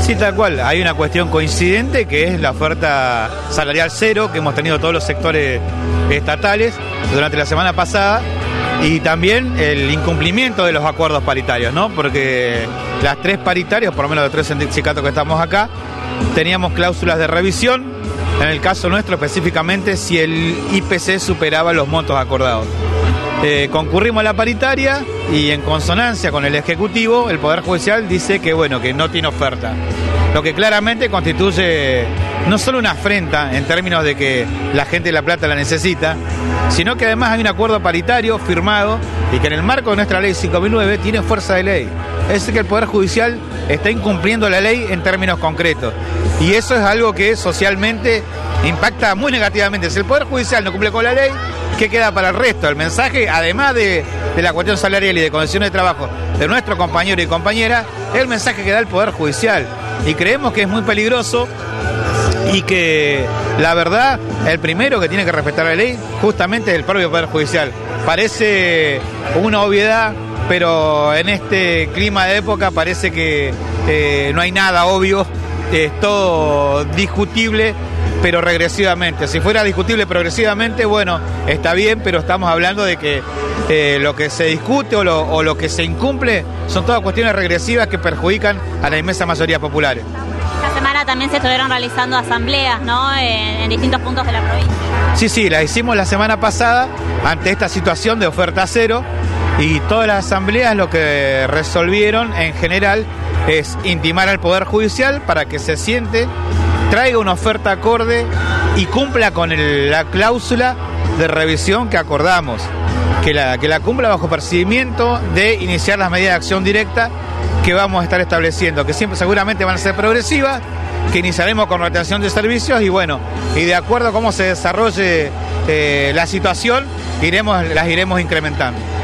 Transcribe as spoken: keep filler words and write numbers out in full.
Sí, tal cual. Hay una cuestión coincidente que es la oferta salarial cero que hemos tenido todos los sectores estatales durante la semana pasada y también el incumplimiento de los acuerdos paritarios, ¿no? Porque las tres paritarias, por lo menos los tres sindicatos que estamos acá, teníamos cláusulas de revisión, en el caso nuestro específicamente si el I P C superaba los montos acordados. Eh, concurrimos a la paritaria y en consonancia con el Ejecutivo, el Poder Judicial dice que bueno, que no tiene oferta. Lo que claramente constituye no solo una afrenta en términos de que la gente de La Plata la necesita, sino que además hay un acuerdo paritario firmado y que en el marco de nuestra ley cinco mil nueve tiene fuerza de ley. Es decir, que el Poder Judicial está incumpliendo la ley en términos concretos. Y eso es algo que socialmente impacta muy negativamente. Si el Poder Judicial no cumple con la ley, ¿qué queda para el resto? El mensaje, además de, de la cuestión salarial y de condiciones de trabajo de nuestro compañero y compañera, es el mensaje que da el Poder Judicial. Y creemos que es muy peligroso y que, la verdad, el primero que tiene que respetar la ley justamente es el propio Poder Judicial. Parece una obviedad, pero en este clima de época parece que eh, no hay nada obvio, es todo discutible, pero regresivamente. Si fuera discutible progresivamente, bueno, está bien, pero estamos hablando de que eh, lo que se discute o lo, o lo que se incumple son todas cuestiones regresivas que perjudican a la inmensa mayoría populares. Esta semana también se estuvieron realizando asambleas, ¿no?, en, en distintos puntos de la provincia. Sí, sí, las hicimos la semana pasada ante esta situación de oferta cero y todas las asambleas lo que resolvieron en general es intimar al Poder Judicial para que se siente, traiga una oferta acorde y cumpla con el, la cláusula de revisión que acordamos, que la, que la cumpla bajo procedimiento de iniciar las medidas de acción directa que vamos a estar estableciendo, que siempre seguramente van a ser progresivas, que iniciaremos con retención de servicios y bueno, y de acuerdo a cómo se desarrolle eh, la situación, iremos, las iremos incrementando.